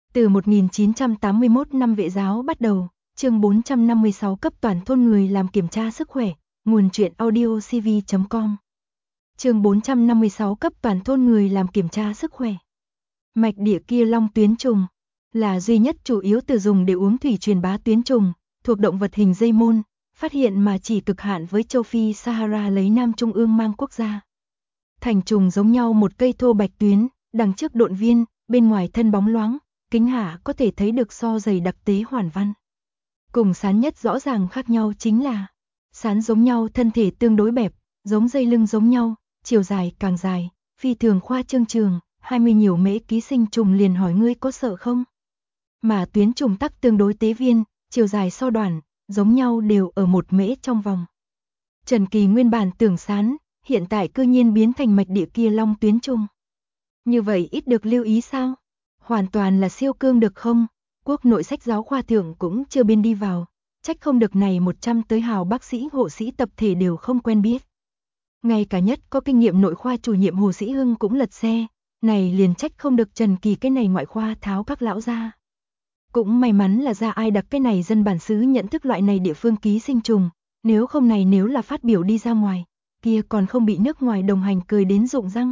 Từ 1981 năm Vệ giáo bắt đầu, chương 456 cấp toàn thôn người làm kiểm tra sức khỏe, nguồn truyện audio cv.com. Chương 456 cấp toàn thôn người làm kiểm tra sức khỏe. Mạch địa kia long tuyến trùng là duy nhất chủ yếu từ dùng để uống thủy truyền bá tuyến trùng, thuộc động vật hình dây môn, phát hiện mà chỉ cực hạn với châu Phi Sahara lấy Nam Trung ương mang quốc gia. Thành trùng giống nhau một cây thô bạch tuyến, đằng trước độn viên, bên ngoài thân bóng loáng, kính hạ có thể thấy được so dày đặc tế hoàn văn. Cùng sán nhất rõ ràng khác nhau chính là sán giống nhau thân thể tương đối bẹp, giống dây lưng giống nhau, chiều dài càng dài, phi thường khoa trương trường, 20 nhiều mễ ký sinh trùng liền hỏi ngươi có sợ không? Mà tuyến trùng tắc tương đối tế viên, chiều dài so đoạn, giống nhau đều ở 1 mễ trong vòng. Trần Kỳ nguyên bản tưởng sán, hiện tại cư nhiên biến thành mạch địa kia long tuyến trùng. Như vậy ít được lưu ý sao? Hoàn toàn là siêu cương được không? Quốc nội sách giáo khoa thượng cũng chưa biên đi vào, trách không được này 100 tới hào bác sĩ hộ sĩ tập thể đều không quen biết. Ngay cả nhất có kinh nghiệm nội khoa chủ nhiệm Hồ Sĩ Hưng cũng lật xe, này liền trách không được Trần Kỳ cái này ngoại khoa tháo các lão ra. Cũng may mắn là ra ai đặc cái này dân bản xứ nhận thức loại này địa phương ký sinh trùng, nếu không này nếu là phát biểu đi ra ngoài, kia còn không bị nước ngoài đồng hành cười đến rụng răng.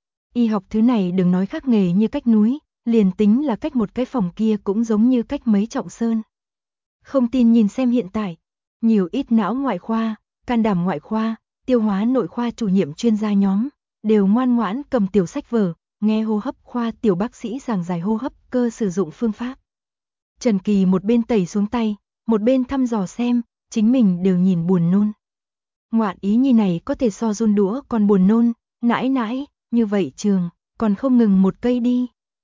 Y học thứ này đừng nói khác nghề như cách núi, liền tính là cách một cái phòng kia cũng giống như cách mấy trọng sơn. Không tin nhìn xem hiện tại, nhiều ít não ngoại khoa, can đảm ngoại khoa, tiêu hóa nội khoa chủ nhiệm chuyên gia nhóm, đều ngoan ngoãn cầm tiểu sách vở, nghe hô hấp khoa tiểu bác sĩ giảng giải hô hấp cơ sử dụng phương pháp. Trần Kỳ một bên tẩy xuống tay, một bên thăm dò xem, chính mình đều nhìn buồn nôn. Ngoạn ý nhi này có thể so run đũa còn buồn nôn, nãi nãi, như vậy trường, còn không ngừng một cây đi.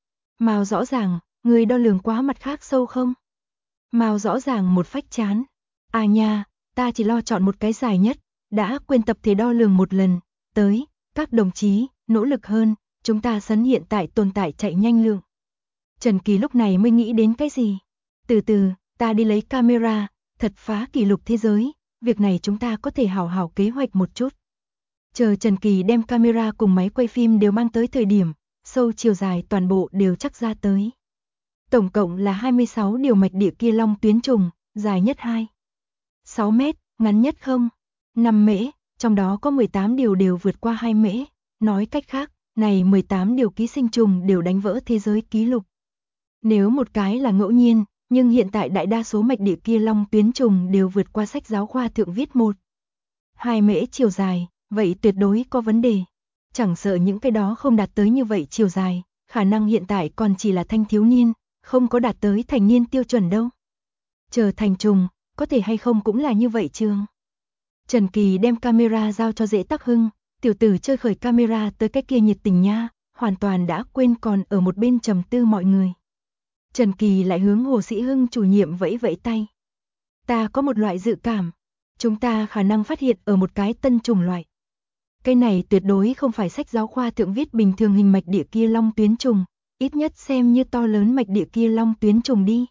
Mao rõ ràng, người đo lường quá mặt khác sâu không? Mao rõ ràng một phách chán. À nha, ta chỉ lo chọn một cái dài nhất, đã quên tập thể đo lường một lần, tới, các đồng chí, nỗ lực hơn, chúng ta sấn hiện tại tồn tại chạy nhanh lượng. Trần Kỳ lúc này mới nghĩ đến cái gì? Từ từ, ta đi lấy camera, thật phá kỷ lục thế giới, việc này chúng ta có thể hảo hảo kế hoạch một chút. Chờ Trần Kỳ đem camera cùng máy quay phim đều mang tới thời điểm, sâu chiều dài toàn bộ đều chắc ra tới. Tổng cộng là 26 điều mạch địa kia long tuyến trùng, dài nhất 6 mét, ngắn nhất 5 mễ, trong đó có 18 điều đều vượt qua 2 mễ, nói cách khác, này 18 điều ký sinh trùng đều đánh vỡ thế giới kỷ lục. Nếu một cái là ngẫu nhiên, nhưng hiện tại đại đa số mạch địa kia long tuyến trùng đều vượt qua sách giáo khoa thượng viết 2 mễ chiều dài, vậy tuyệt đối có vấn đề. Chẳng sợ những cái đó không đạt tới như vậy chiều dài, khả năng hiện tại còn chỉ là thanh thiếu niên, không có đạt tới thành niên tiêu chuẩn đâu. Chờ thành trùng, có thể hay không cũng là như vậy trường. Trần Kỳ đem camera giao cho Dễ Tắc Hưng, tiểu tử chơi khởi camera tới cái kia nhiệt tình nha, hoàn toàn đã quên còn ở một bên trầm tư mọi người. Trần Kỳ lại hướng Hồ Sĩ Hưng chủ nhiệm vẫy vẫy tay. Ta có một loại dự cảm, chúng ta khả năng phát hiện ở một cái tân chủng loại. Cái này tuyệt đối không phải sách giáo khoa thượng viết bình thường hình mạch địa kia long tuyến trùng, ít nhất xem như to lớn mạch địa kia long tuyến trùng đi.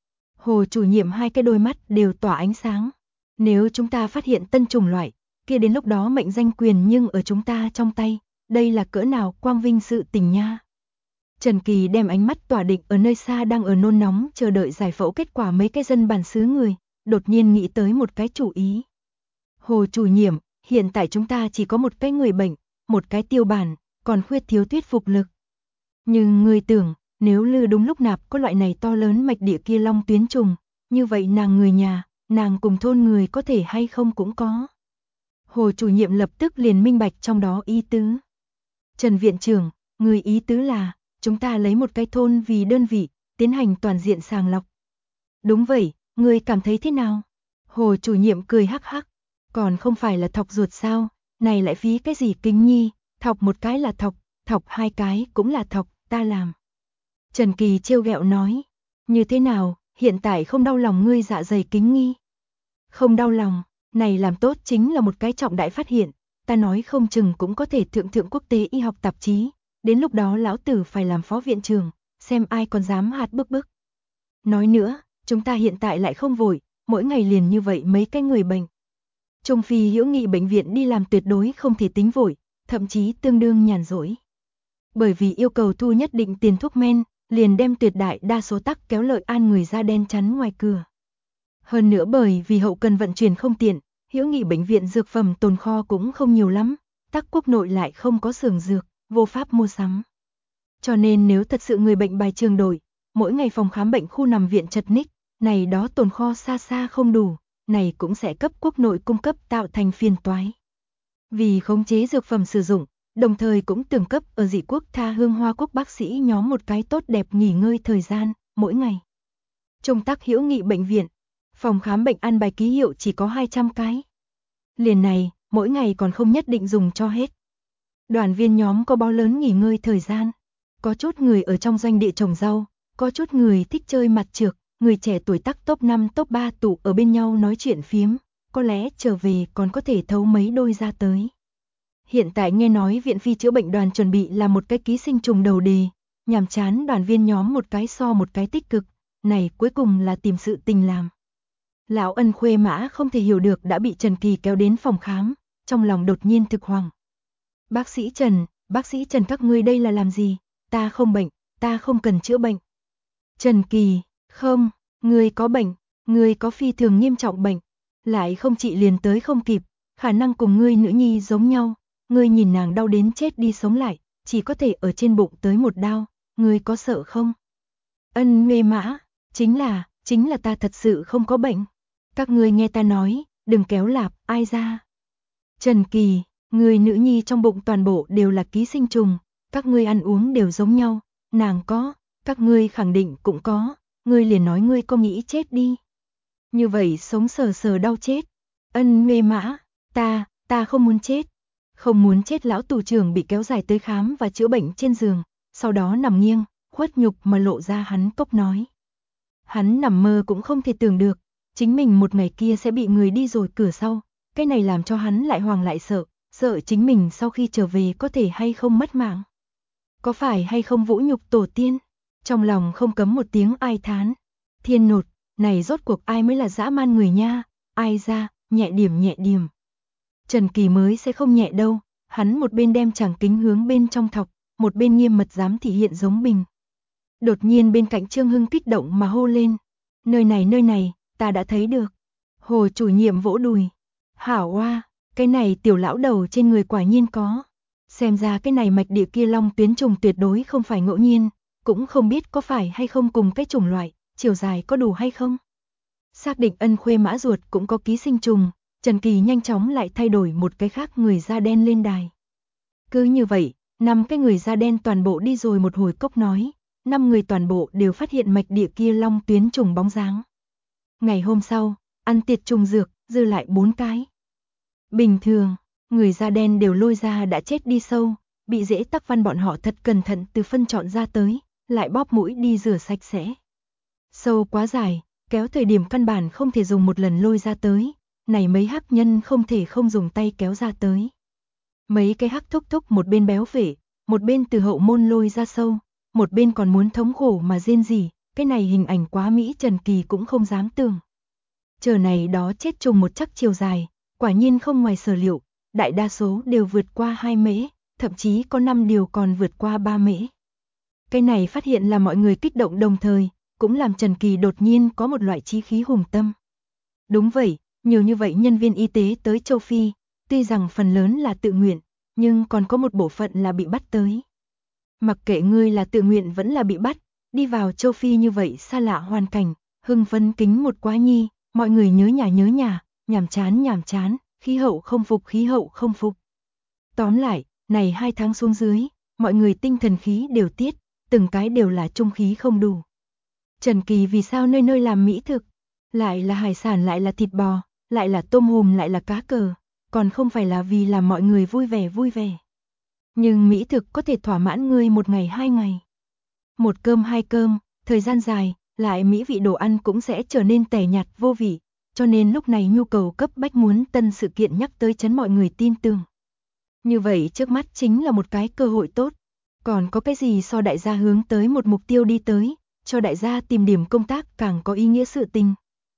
Hồ chủ nhiệm hai cái đôi mắt đều tỏa ánh sáng. Nếu chúng ta phát hiện tân chủng loại, kia đến lúc đó mệnh danh quyền nhưng ở chúng ta trong tay, đây là cỡ nào quang vinh sự tình nha. Trần Kỳ đem ánh mắt tỏa định ở nơi xa đang ở nôn nóng chờ đợi giải phẫu kết quả mấy cái dân bản xứ người, đột nhiên nghĩ tới một cái chủ ý. Hồ chủ nhiệm, hiện tại chúng ta chỉ có một cái người bệnh, một cái tiêu bản, còn khuyết thiếu thuyết phục lực. Nhưng người tưởng, nếu lư đúng lúc nạp có loại này to lớn mạch địa kia long tuyến trùng, như vậy nàng người nhà, nàng cùng thôn người có thể hay không cũng có. Hồ chủ nhiệm lập tức liền minh bạch trong đó ý tứ. Trần viện trưởng, người ý tứ là, chúng ta lấy một cái thôn vì đơn vị, tiến hành toàn diện sàng lọc. Đúng vậy, người cảm thấy thế nào? Hồ chủ nhiệm cười hắc hắc, còn không phải là thọc ruột sao, này lại phí cái gì kính nhi, thọc một cái là thọc hai cái cũng là thọc, ta làm. Trần Kỳ trêu ghẹo nói, như thế nào, hiện tại không đau lòng ngươi dạ dày kính nghi? Không đau lòng, này làm tốt chính là một cái trọng đại phát hiện, ta nói không chừng cũng có thể thượng quốc tế y học tạp chí, đến lúc đó lão tử phải làm phó viện trưởng, xem ai còn dám hạt bức. Nói nữa, chúng ta hiện tại lại không vội, mỗi ngày liền như vậy mấy cái người bệnh. Trung Phi Hữu Nghị bệnh viện đi làm tuyệt đối không thể tính vội, thậm chí tương đương nhàn rỗi. Bởi vì yêu cầu thu nhất định tiền thuốc men, liền đem tuyệt đại đa số tắc kéo Lợi An người da đen chắn ngoài cửa. Hơn nữa bởi vì hậu cần vận chuyển không tiện, Hữu Nghị bệnh viện dược phẩm tồn kho cũng không nhiều lắm, tắc quốc nội lại không có xưởng dược, vô pháp mua sắm. Cho nên nếu thật sự người bệnh bài trường đổi, mỗi ngày phòng khám bệnh khu nằm viện chật ních, này đó tồn kho xa xa không đủ, này cũng sẽ cấp quốc nội cung cấp tạo thành phiền toái. Vì khống chế dược phẩm sử dụng, đồng thời cũng tưởng cấp ở dị quốc tha hương Hoa Quốc bác sĩ nhóm một cái tốt đẹp nghỉ ngơi thời gian, mỗi ngày. Trong tắc Hữu Nghị bệnh viện, phòng khám bệnh an bài ký hiệu chỉ có 200 cái. Liền này, mỗi ngày còn không nhất định dùng cho hết. Đoàn viên nhóm có bao lớn nghỉ ngơi thời gian. Có chút người ở trong doanh địa trồng rau, có chút người thích chơi mặt trược, người trẻ tuổi tắc top 5 top 3 tụ ở bên nhau nói chuyện phiếm, có lẽ trở về còn có thể thấu mấy đôi ra tới. Hiện tại nghe nói Viện Phi chữa bệnh đoàn chuẩn bị làm một cái ký sinh trùng đầu đề, nhàm chán đoàn viên nhóm một cái so một cái tích cực, này cuối cùng là tìm sự tình làm. Lão Ân Khuê Mã không thể hiểu được đã bị Trần Kỳ kéo đến phòng khám, trong lòng đột nhiên thực hoàng. Bác sĩ Trần các ngươi đây là làm gì? Ta không bệnh, ta không cần chữa bệnh. Trần Kỳ, không, ngươi có bệnh, ngươi có phi thường nghiêm trọng bệnh, lại không trị liền tới không kịp, khả năng cùng ngươi nữ nhi giống nhau, ngươi nhìn nàng đau đến chết đi sống lại, chỉ có thể ở trên bụng tới một đao, ngươi có sợ không? Ân Khuê Mã, chính là ta thật sự không có bệnh. Các ngươi nghe ta nói, đừng kéo lạp, ai ra. Trần Kỳ, người nữ nhi trong bụng toàn bộ đều là ký sinh trùng, các ngươi ăn uống đều giống nhau, nàng có, các ngươi khẳng định cũng có, ngươi liền nói ngươi có nghĩ chết đi. Như vậy sống sờ sờ đau chết. Ân Khuê Mã, ta không muốn chết. Không muốn chết lão tù trưởng bị kéo dài tới khám và chữa bệnh trên giường, sau đó nằm nghiêng, khuất nhục mà lộ ra hắn cốc nói. Hắn nằm mơ cũng không thể tưởng được, chính mình một ngày kia sẽ bị người đi rồi cửa sau, cái này làm cho hắn lại hoàng lại sợ chính mình sau khi trở về có thể hay không mất mạng. Có phải hay không vũ nhục tổ tiên, trong lòng không cấm một tiếng ai thán. Thiên nột, này rốt cuộc ai mới là dã man người nha, ai ra, nhẹ điểm. Trần Kỳ mới sẽ không nhẹ đâu, hắn một bên đem tràng kính hướng bên trong thọc, một bên nghiêm mật dám thể hiện giống mình. Đột nhiên bên cạnh Trương Hưng kích động mà hô lên, nơi này, ta đã thấy được. Hồ chủ nhiệm vỗ đùi, hảo oa, cái này tiểu lão đầu trên người quả nhiên có. Xem ra cái này mạch địa kia long tuyến trùng tuyệt đối không phải ngẫu nhiên, cũng không biết có phải hay không cùng cái chủng loại, chiều dài có đủ hay không. Xác định Ân Khuê Mã ruột cũng có ký sinh trùng, Trần Kỳ nhanh chóng lại thay đổi một cái khác người da đen lên đài. Cứ như vậy, 5 cái người da đen toàn bộ đi rồi một hồi cốc nói, 5 người toàn bộ đều phát hiện mạch địa kia long tuyến trùng bóng dáng. Ngày hôm sau, ăn tiệc trùng dược, dư lại 4 cái. Bình thường, người da đen đều lôi ra đã chết đi sâu, bị Dễ Tắc Văn bọn họ thật cẩn thận từ phân chọn ra tới, lại bóp mũi đi rửa sạch sẽ. Sâu quá dài, kéo thời điểm căn bản không thể dùng một lần lôi ra tới, này mấy hắc nhân không thể không dùng tay kéo ra tới. Mấy cái hắc thúc một bên béo phệ, một bên từ hậu môn lôi ra sâu, một bên còn muốn thống khổ mà rên rỉ, cái này hình ảnh quá mỹ Trần Kỳ cũng không dám tưởng. Chờ này đó chết trùng một chắc chiều dài, quả nhiên không ngoài sở liệu, đại đa số đều vượt qua 2 mễ, thậm chí có 5 điều còn vượt qua 3 mễ. Cái này phát hiện là mọi người kích động đồng thời, cũng làm Trần Kỳ đột nhiên có một loại chí khí hùng tâm. Đúng vậy, nhiều như vậy nhân viên y tế tới châu Phi, tuy rằng phần lớn là tự nguyện, nhưng còn có một bộ phận là bị bắt tới. Mặc kệ ngươi là tự nguyện vẫn là bị bắt, đi vào châu Phi như vậy xa lạ hoàn cảnh, hưng phấn kính một quá nhi, mọi người nhớ nhà, nhàm chán, khí hậu không phục. Tóm lại, này 2 tháng xuống dưới, mọi người tinh thần khí đều tiết, từng cái đều là trung khí không đủ. Trần Kỳ vì sao nơi nơi làm mỹ thực, lại là hải sản lại là thịt bò, lại là tôm hùm lại là cá cờ, còn không phải là vì làm mọi người vui vẻ. Nhưng mỹ thực có thể thỏa mãn ngươi 1 ngày 2 ngày. 1 cơm 2 cơm, thời gian dài, lại mỹ vị đồ ăn cũng sẽ trở nên tẻ nhạt vô vị, cho nên lúc này nhu cầu cấp bách muốn tân sự kiện nhắc tới chấn mọi người tin tưởng. Như vậy trước mắt chính là một cái cơ hội tốt, còn có cái gì so đại gia hướng tới một mục tiêu đi tới, cho đại gia tìm điểm công tác càng có ý nghĩa sự tình.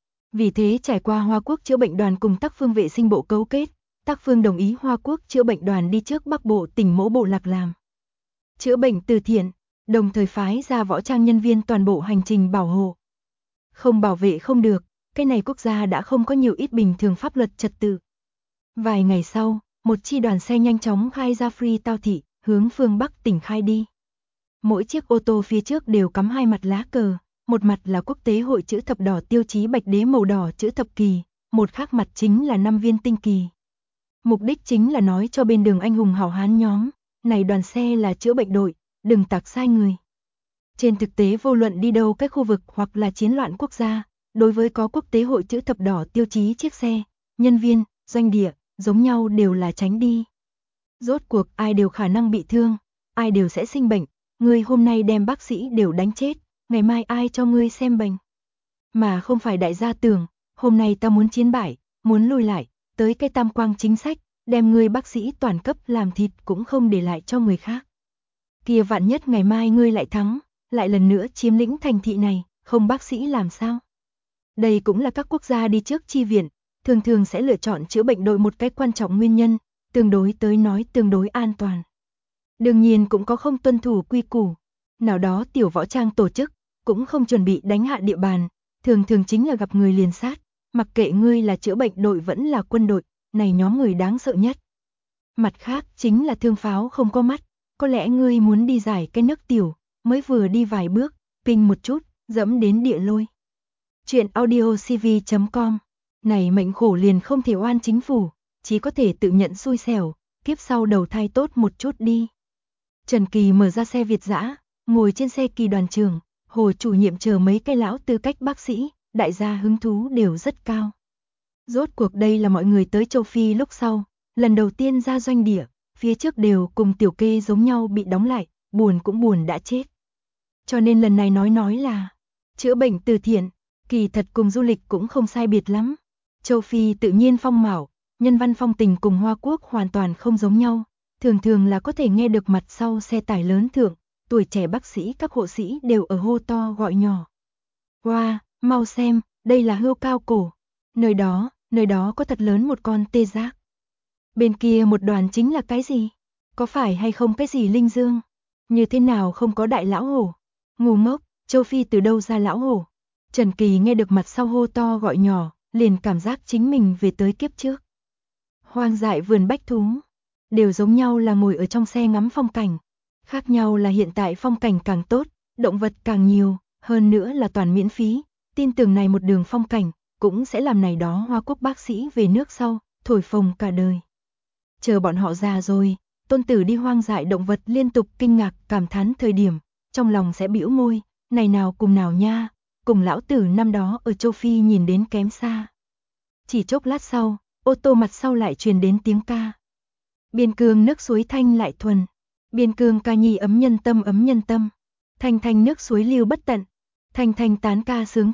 Vì thế trải qua Hoa Quốc chữa bệnh đoàn cùng Tác Phương vệ sinh bộ cấu kết, Tác Phương đồng ý Hoa Quốc chữa bệnh đoàn đi trước Bắc Bộ tỉnh Mỗ Bộ Lạc làm chữa bệnh từ thiện, đồng thời phái ra võ trang nhân viên toàn bộ hành trình bảo hộ. Không bảo vệ không được, cái này quốc gia đã không có nhiều ít bình thường pháp luật trật tự. Vài ngày sau, một chi đoàn xe nhanh chóng khai ra Freetown thị, hướng phương Bắc tỉnh khai đi. Mỗi chiếc ô tô phía trước đều cắm hai mặt lá cờ, một mặt là quốc tế hội chữ thập đỏ tiêu chí bạch đế màu đỏ chữ thập kỳ, một khác mặt chính là 5 viên tinh kỳ. Mục đích chính là nói cho bên đường anh hùng hảo hán nhóm, này đoàn xe là chữa bệnh đội, đừng tạc sai người. Trên thực tế vô luận đi đâu cái khu vực hoặc là chiến loạn quốc gia, đối với có quốc tế hội chữ thập đỏ tiêu chí chiếc xe, nhân viên, doanh địa, giống nhau đều là tránh đi. Rốt cuộc ai đều khả năng bị thương, ai đều sẽ sinh bệnh, ngươi hôm nay đem bác sĩ đều đánh chết, ngày mai ai cho ngươi xem bệnh. Mà không phải đại gia tưởng, hôm nay ta muốn chiến bại, muốn lùi lại, tới cái tam quang chính sách, đem ngươi bác sĩ toàn cấp làm thịt cũng không để lại cho người khác. Kia vạn nhất ngày mai ngươi lại thắng, lại lần nữa chiếm lĩnh thành thị này, không bác sĩ làm sao? Đây cũng là các quốc gia đi trước chi viện, thường thường sẽ lựa chọn chữa bệnh đội một cái quan trọng nguyên nhân, tương đối tới nói tương đối an toàn. Đương nhiên cũng có không tuân thủ quy củ, nào đó tiểu võ trang tổ chức, cũng không chuẩn bị đánh hạ địa bàn, thường thường chính là gặp người liền sát, mặc kệ ngươi là chữa bệnh đội vẫn là quân đội, này nhóm người đáng sợ nhất. Mặt khác chính là thương pháo không có mắt, có lẽ ngươi muốn đi giải cái nước tiểu, mới vừa đi vài bước, kinh một chút, dẫm đến địa lôi. Chuyện audiocv.com. Này mệnh khổ liền không thể oan chính phủ, chỉ có thể tự nhận xui xẻo, kiếp sau đầu thai tốt một chút đi. Trần Kỳ mở ra xe Việt dã, ngồi trên xe Kỳ đoàn trưởng, Hồ chủ nhiệm chờ mấy cái lão tư cách bác sĩ, đại gia hứng thú đều rất cao. Rốt cuộc đây là mọi người tới châu Phi lúc sau, lần đầu tiên ra doanh địa, phía trước đều cùng tiểu kê giống nhau bị đóng lại, buồn cũng buồn đã chết. Cho nên lần này nói là chữa bệnh từ thiện, kỳ thật cùng du lịch cũng không sai biệt lắm. Châu Phi tự nhiên phong mạo, nhân văn phong tình cùng Hoa Quốc hoàn toàn không giống nhau, thường thường là có thể nghe được mặt sau xe tải lớn thượng, tuổi trẻ bác sĩ các hộ sĩ đều ở hô to gọi nhỏ. Wow, mau xem, đây là hươu cao cổ, nơi đó có thật lớn một con tê giác. Bên kia một đoàn chính là cái gì? Có phải hay không cái gì linh dương? Như thế nào không có đại lão hổ? Ngu ngốc, châu Phi từ đâu ra lão hổ? Trần Kỳ nghe được mặt sau hô to gọi nhỏ, liền cảm giác chính mình về tới kiếp trước. Hoang dại vườn bách thú, đều giống nhau là ngồi ở trong xe ngắm phong cảnh. Khác nhau là hiện tại phong cảnh càng tốt, động vật càng nhiều, hơn nữa là toàn miễn phí. Tin tưởng này một đường phong cảnh, cũng sẽ làm này đó Hoa Quốc bác sĩ về nước sau, thổi phồng cả đời. Chờ bọn họ già rồi, tôn tử đi hoang dại động vật liên tục kinh ngạc cảm thán thời điểm, trong lòng sẽ bĩu môi, này nào cùng nào nha, cùng lão tử năm đó ở châu Phi nhìn đến kém xa. Chỉ chốc lát sau, ô tô mặt sau lại truyền đến tiếng ca. Biên cương nước suối thanh lại thuần, biên cương ca nhi ấm nhân tâm, thanh thanh nước suối lưu bất tận, thanh thanh tán ca sướng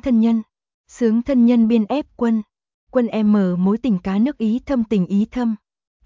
thân nhân biên ép quân, quân em mở mối tình cá nước ý thâm tình ý thâm.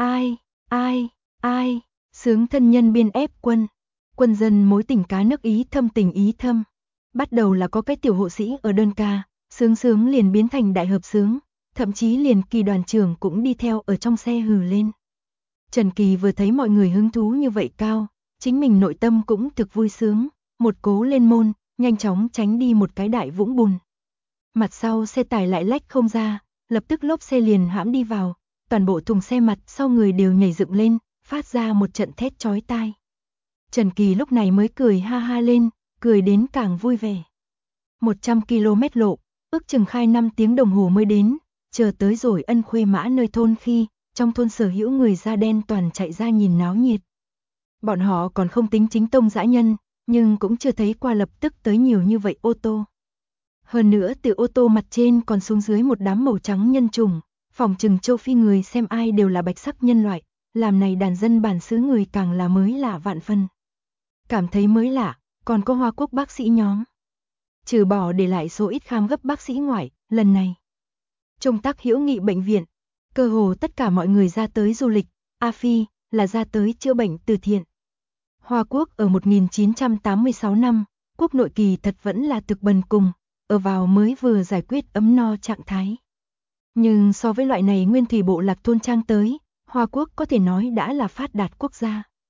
Ai, sướng thân nhân biên ép quân, quân dân mối tình cá nước ý thâm tình ý thâm. Bắt đầu là có cái tiểu hộ sĩ ở đơn ca, sướng liền biến thành đại hợp sướng, thậm chí liền Kỳ đoàn trưởng cũng đi theo ở trong xe hừ lên. Trần Kỳ vừa thấy mọi người hứng thú như vậy cao, chính mình nội tâm cũng thực vui sướng, một cố lên môn, nhanh chóng tránh đi một cái đại vũng bùn. Mặt sau xe tải lại lách không ra, lập tức lốp xe liền hãm đi vào, toàn bộ thùng xe mặt sau người đều nhảy dựng lên, phát ra một trận thét chói tai. Trần Kỳ lúc này mới cười ha ha lên, cười đến càng vui vẻ. 100 km lộ, ước chừng khai 5 tiếng đồng hồ mới đến, chờ tới rồi Ân Khuê Mã nơi thôn khi, trong thôn sở hữu người da đen toàn chạy ra nhìn náo nhiệt. Bọn họ còn không tính chính tông dã nhân, nhưng cũng chưa thấy qua lập tức tới nhiều như vậy ô tô. Hơn nữa từ ô tô mặt trên còn xuống dưới một đám màu trắng nhân chủng, phỏng chừng châu Phi người xem ai đều là bạch sắc nhân loại, làm này đàn dân bản xứ người càng là mới lạ vạn phân. Cảm thấy mới lạ, còn có Hoa Quốc bác sĩ nhóm. Trừ bỏ để lại số ít khám gấp bác sĩ ngoại, lần này. Trong tác hữu nghị bệnh viện, cơ hồ tất cả mọi người ra tới du lịch, A Phi là ra tới chữa bệnh từ thiện. Hoa Quốc ở 1986 năm, quốc nội kỳ thật vẫn là thực bần cùng, ở vào mới vừa giải quyết ấm no trạng thái. Nhưng so với loại này nguyên thủy bộ lạc thôn trang tới, Hoa Quốc có thể nói đã là phát đạt quốc gia.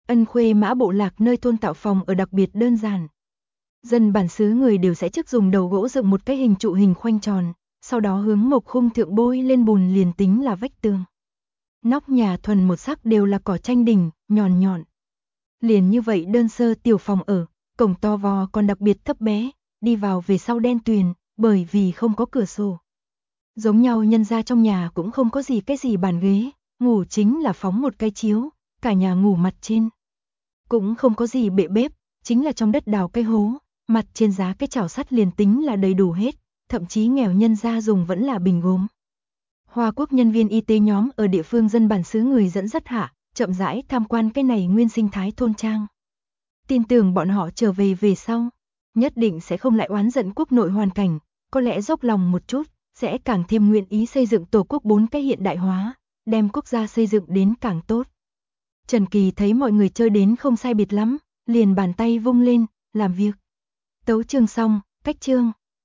Ân Khuê Mã bộ lạc nơi thôn tạo phòng ở đặc biệt đơn giản. Dân bản xứ người đều sẽ trước dùng đầu gỗ dựng một cái hình trụ hình khoanh tròn, sau đó hướng mộc khung thượng bôi lên bùn liền tính là vách tường. Nóc nhà thuần một sắc đều là cỏ tranh đỉnh, nhọn nhọn. Liền như vậy đơn sơ tiểu phòng ở, cổng to vò còn đặc biệt thấp bé, đi vào về sau đen tuyền, bởi vì không có cửa sổ. Giống nhau nhân gia trong nhà cũng không có gì cái gì bàn ghế, ngủ chính là phóng một cái chiếu, cả nhà ngủ mặt trên. Cũng không có gì bệ bếp, chính là trong đất đào cái hố, mặt trên giá cái chảo sắt liền tính là đầy đủ hết, thậm chí nghèo nhân gia dùng vẫn là bình gốm. Hoa Quốc nhân viên y tế nhóm ở địa phương dân bản xứ người dẫn dắt hạ, chậm rãi tham quan cái này nguyên sinh thái thôn trang. Tin tưởng bọn họ trở về sau, nhất định sẽ không lại oán giận quốc nội hoàn cảnh, có lẽ dốc lòng một chút, sẽ càng thêm nguyện ý xây dựng tổ quốc 4 cái hiện đại hóa, đem quốc gia xây dựng đến càng tốt. Trần Kỳ thấy mọi người chơi đến không sai biệt lắm, liền bàn tay vung lên, làm việc. Tấu chương xong, cách chương.